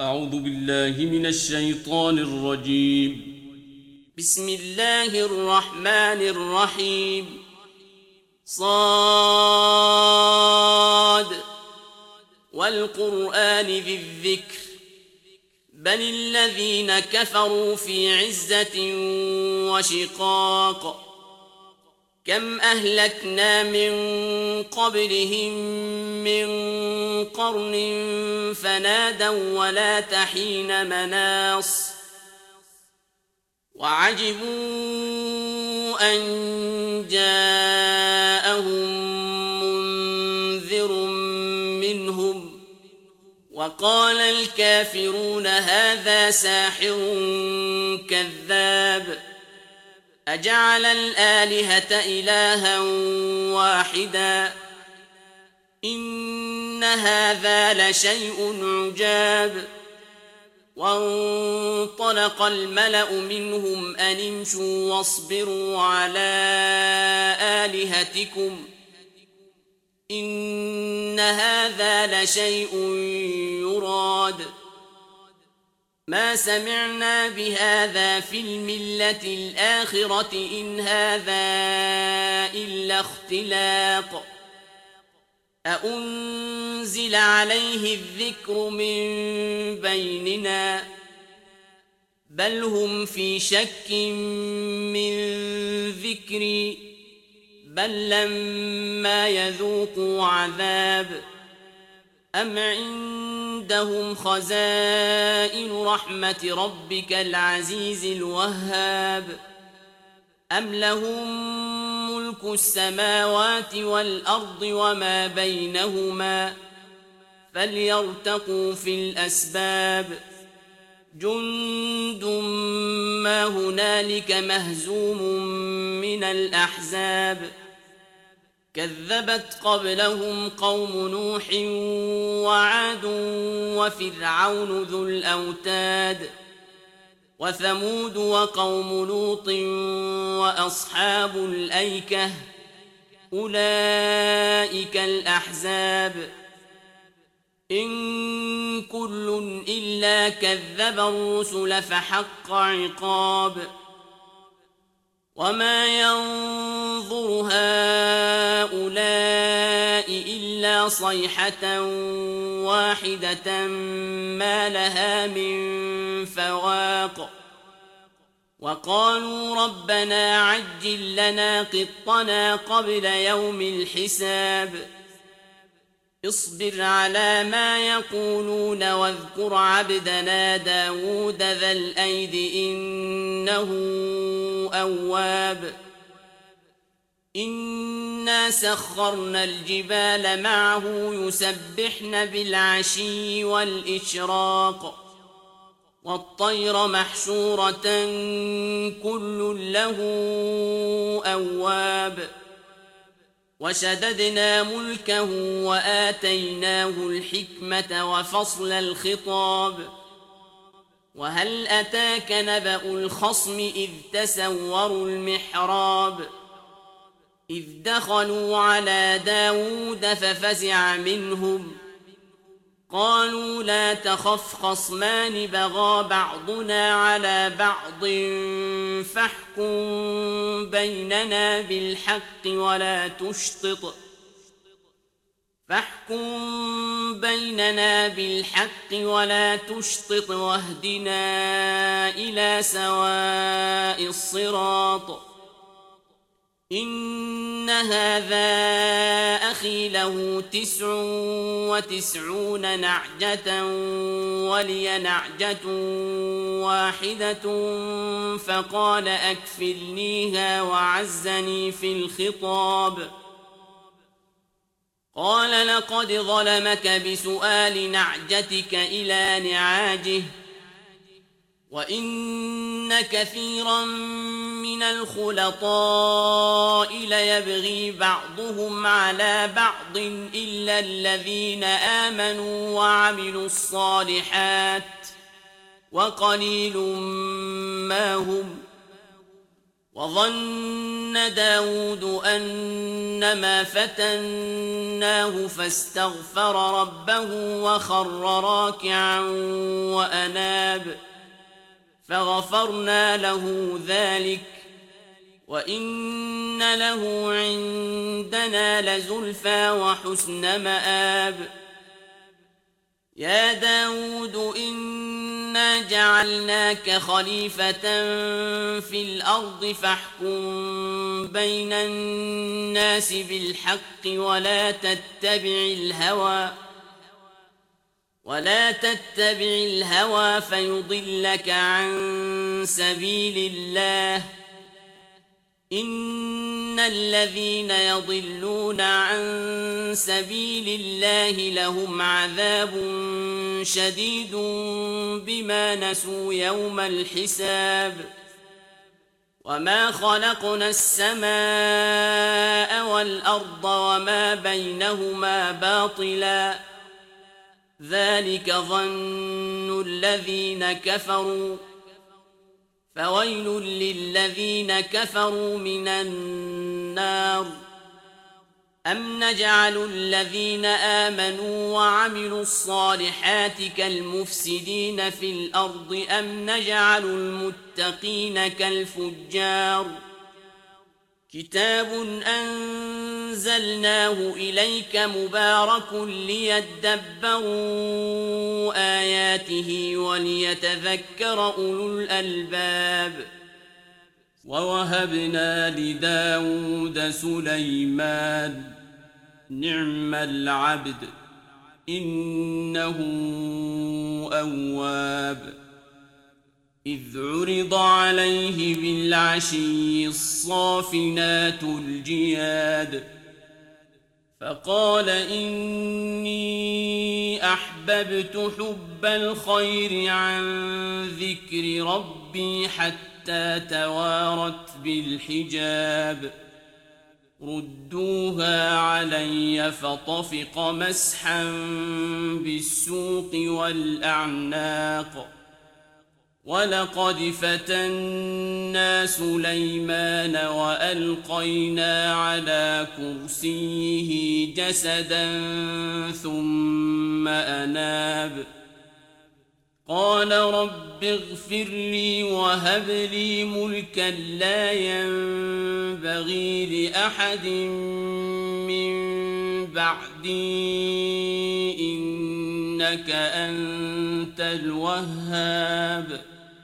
أعوذ بالله من الشيطان الرجيم. بسم الله الرحمن الرحيم. صاد والقرآن ذي الذكر بل الذين كفروا في عزة وشقاق كم أهلكنا من قبلهم من قرن فنادوا ولا تحين مناص وعجبوا أن جاءهم منذر منهم وقال الكافرون هذا ساحر كذاب أجعل الآلهة إلها واحدا إن هذا لشيء عجاب وانطلق الملأ منهم أن امشوا واصبروا على آلهتكم إن هذا لشيء يراد ما سمعنا بهذا في الملة الآخرة إن هذا إلا اختلاق أأنزل عليه الذكر من بيننا بل هم في شك من ذكري بل لما يذوقوا عذاب أم عندهم خزائن رحمة ربك العزيز الوهاب أم لهم ملك السماوات والأرض وما بينهما فليرتقوا في الأسباب جند ما هنالك مهزوم من الأحزاب كذبت قبلهم قوم نوح وعاد وفرعون ذو الأوتاد وثمود وقوم لوط وأصحاب الأيكة أولئك الأحزاب إن كل إلا كذب الرسل فحق عقاب وما ينظر هؤلاء إلا صيحة واحدة ما لها من فواق وقالوا ربنا عجل لنا قطنا قبل يوم الحساب اصبر على ما يقولون واذكر عبدنا داود ذا الأيد إنه أواب إنا سخرنا الجبال معه يسبحن بالعشي والإشراق والطير محشورة كل له أواب وشددنا ملكه وآتيناه الحكمة وفصل الخطاب وهل أتاك نبأ الخصم إذ تسوروا المحراب إذ دخلوا على داود ففزع منهم قالوا لا تخف خصمان بغى بعضنا على بعض فاحكم بيننا بالحق ولا تشطط واهدنا إلى سواء الصراط إن هذا أخي له 99 نعجة ولي نعجة واحدة فقال أكفلنيها وعزني في الخطاب قال لقد ظلمك بسؤال نعجتك إلى نعاجه وإن كثيرا من الخلطاء ليبغي بعضهم على بعض إلا الذين آمنوا وعملوا الصالحات وقليل ما هم وظن داود أنما فتناه فاستغفر ربه وخر راكعا وأناب فغفرنا له ذلك وإن له عندنا لزلفى وحسن مآب يا داود إنا جعلناك خليفة في الأرض فاحكم بين الناس بالحق ولا تتبع الهوى فيضلك عن سبيل الله إن الذين يضلون عن سبيل الله لهم عذاب شديد بما نسوا يوم الحساب وما خلقنا السماء والأرض وما بينهما باطلا ذلك ظن الذين كفروا فويل للذين كفروا من النار أم نجعل الذين آمنوا وعملوا الصالحات كالمفسدين في الأرض أم نجعل المتقين كالفجار كتاب أنزلناه إليك مبارك ليدبروا آياته وليتذكر أولو الألباب ووهبنا لداود سليمان نعم العبد إنه أواب إذ عرض عليه بالعشي الصافنات الجياد فقال إني أحببت حب الخير عن ذكر ربي حتى توارت بالحجاب ردوها علي فطفق مسحا بالسوق والأعناق ولقد فتنا سليمان وألقينا على كرسيه جسدا ثم أناب قال رب اغفر لي وهب لي ملكا لا ينبغي لأحد من بعدي إنك أنت الوهاب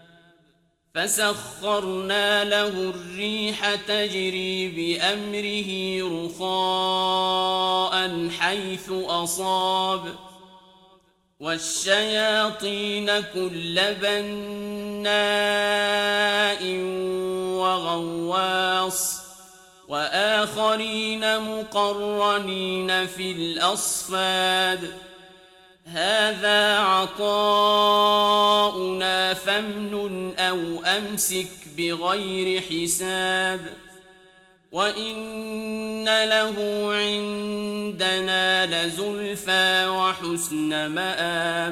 فسخرنا له الريح تجري بأمره رخاء حيث أصاب والشياطين كل بناء وغواص وآخرين مقرنين في الأصفاد هذا عطاؤنا فامنن أو أمسك بغير حساب وإن له عندنا لزلفى وحسن مآب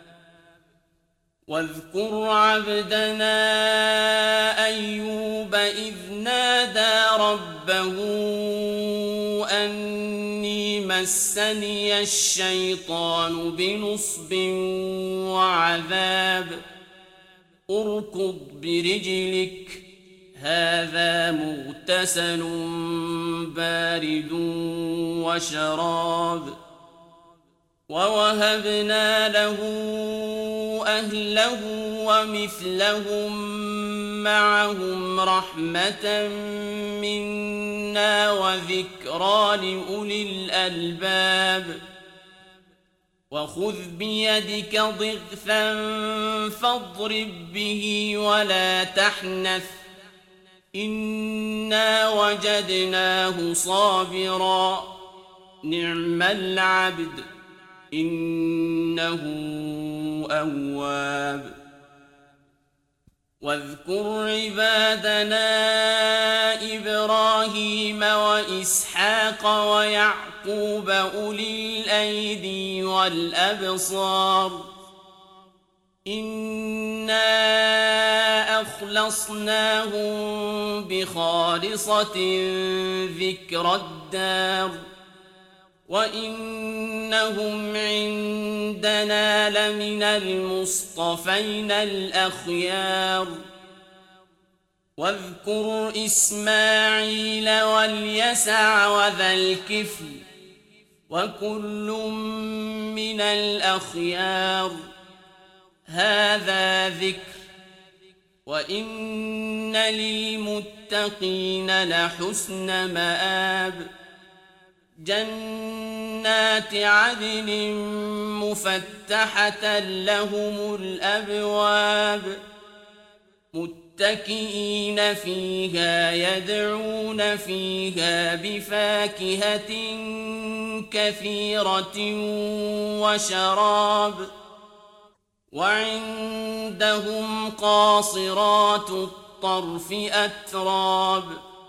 واذكر عبدنا أيوب إذ نادى ربه أني مسني الشيطان بنصب وعذاب اركض برجلك هذا مغتسل بارد وشراب ووهبنا له أهله ومثلهم معهم رحمة منا وذكرى لأولي الألباب وخذ بيدك ضغثا فاضرب به ولا تحنث إنا وجدناه صابرا نعم العبد إنه أواب واذكر عبادنا إبراهيم وإسحاق ويعقوب أولي الأيدي والأبصار إنا أخلصناهم بخالصة ذكر الدار وإنهم عندنا لمن المصطفين الأخيار واذكر إسماعيل واليسع وذا الكفل وكل من الأخيار هذا ذكر وإن للمتقين لحسن مآب جنات عدن مفتحة لهم الأبواب متكئين فيها يدعون فيها بفاكهة كثيرة وشراب وعندهم قاصرات الطرف أتراب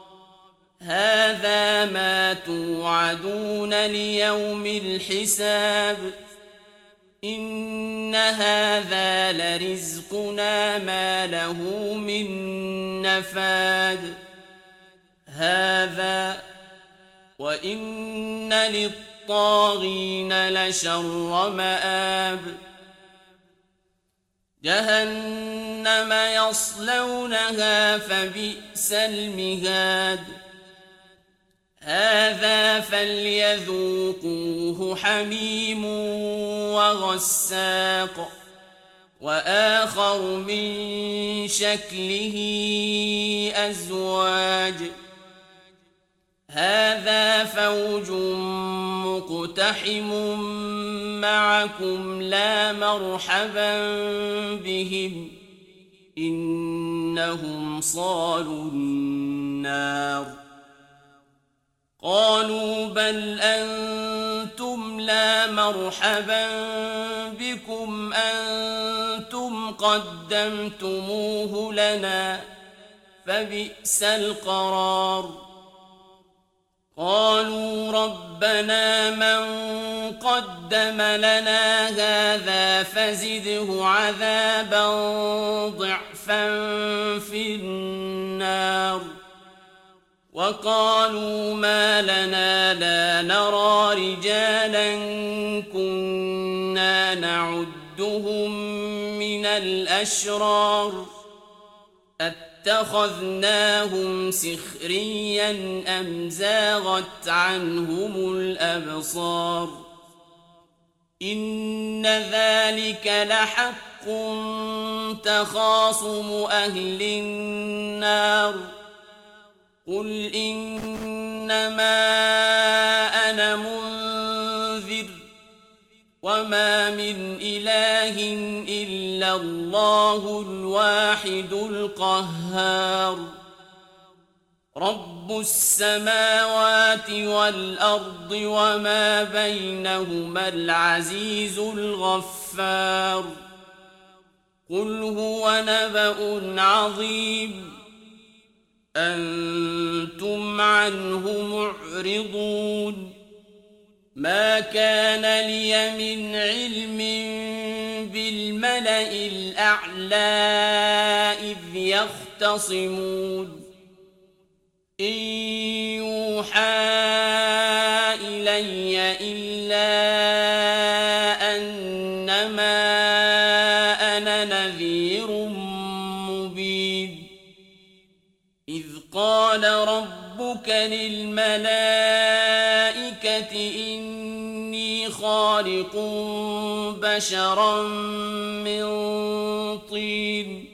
هذا ما توعدون ليوم الحساب إن هذا لرزقنا ما له من نفاد هذا وإن للطاغين لشر مآب جهنم يصلونها فبئس المهاد هذا فليذوقوه حميم وغساق وآخر من شكله أزواج هذا فوج مقتحم معكم لا مرحبا بهم إنهم صالوا النار قالوا بل أنتم لا مرحبا بكم أنتم قدمتموه لنا فبئس القرار قالوا ربنا من قدم لنا هذا فزده عذابا ضعفا في النار وقالوا ما لنا لا نرى رجالا كنا نعدهم من الأشرار اتخذناهم سخريا أم زاغت عنهم الأبصار إن ذلك لحق تخاصم أهل النار قل إنما أنا منذر وما من إله إلا الله الواحد القهار رب السماوات والأرض وما بينهما العزيز الغفار قل هو نبأ عظيم أنتم عنه معرضون ما كان لي من علم بالملأ الأعلى إذ يختصمون إن يوحى إلي إلا أنما أنا نذير مبين إذ قال ربك للملائكة إني خالق بشرا من طين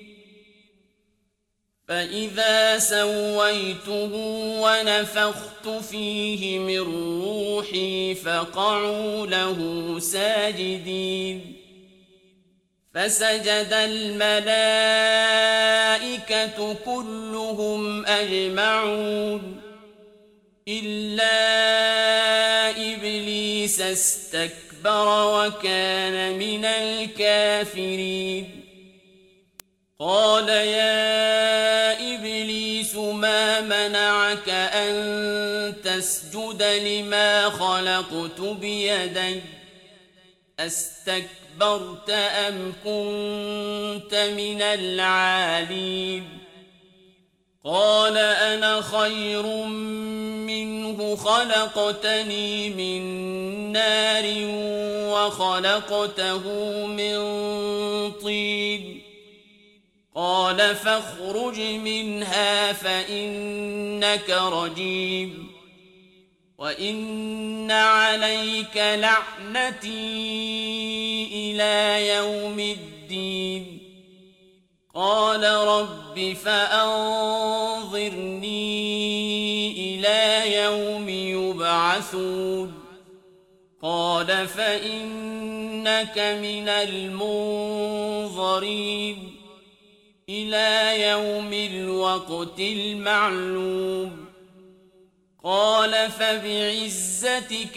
فإذا سويته ونفخت فيه من روحي فقعوا له ساجدين فسجد الملائكة كلهم أجمعون إلا إبليس استكبر وكان من الكافرين قال يا إبليس ما منعك أن تسجد لما خلقت بيدي أستكبرت اسْتَكْبَرْتَ أَمْ كُنتَ مِنَ الْعَالِينَ قَالَ أَنَا خَيْرٌ مِّنْهُ خَلَقْتَنِي مِن نَّارٍ وَخَلَقْتَهُ مِن طِينٍ قَالَ فَاخْرُجْ مِنْهَا فَإِنَّكَ رَجِيمٌ وَإِنَّ عَلَيْكَ لَعْنَتِي إِلَى يَوْمِ الدِّينِ قَالَ رَبِّ فَأَنظِرْنِي إِلَى يَوْمِ يُبْعَثُونَ قَالَ فَإِنَّكَ مِنَ الْمُنظَرِينَ إِلَى يَوْمِ الْوَقْتِ الْمَعْلُومِ قَالَ فَبِعِزَّتِكَ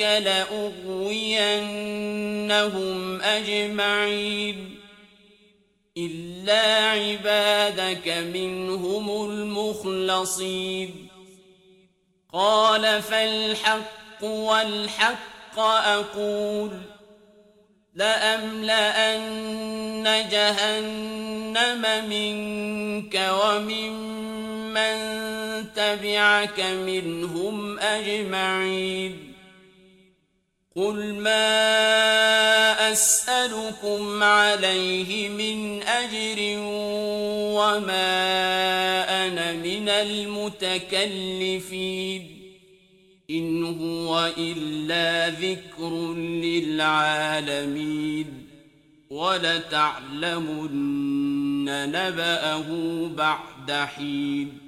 لَأُغْوِيَنَّهُمْ أَجْمَعِينَ إِلَّا عِبَادَكَ مِنْهُمُ الْمُخْلَصِينَ قَالَ فَالْحَقُّ وَالْحَقَّ أَقُولُ لَأَمْلَأَنَّ جَهَنَّمَ مِنكَ وَمِمَّن تَبِعَكَ مِنْهُمْ أَجْمَعِينَ قُلْ مَا أَسْأَلُكُمْ عَلَيْهِ مِنْ أَجْرٍ وَمَا أَنَا مِنَ الْمُتَكَلِّفِينَ إِنْ هُوَ إِلَّا ذِكْرٌ لِلْعَالَمِينَ وَلَتَعْلَمُنَّ نَبَأَهُ بَعْدَ حِينٍ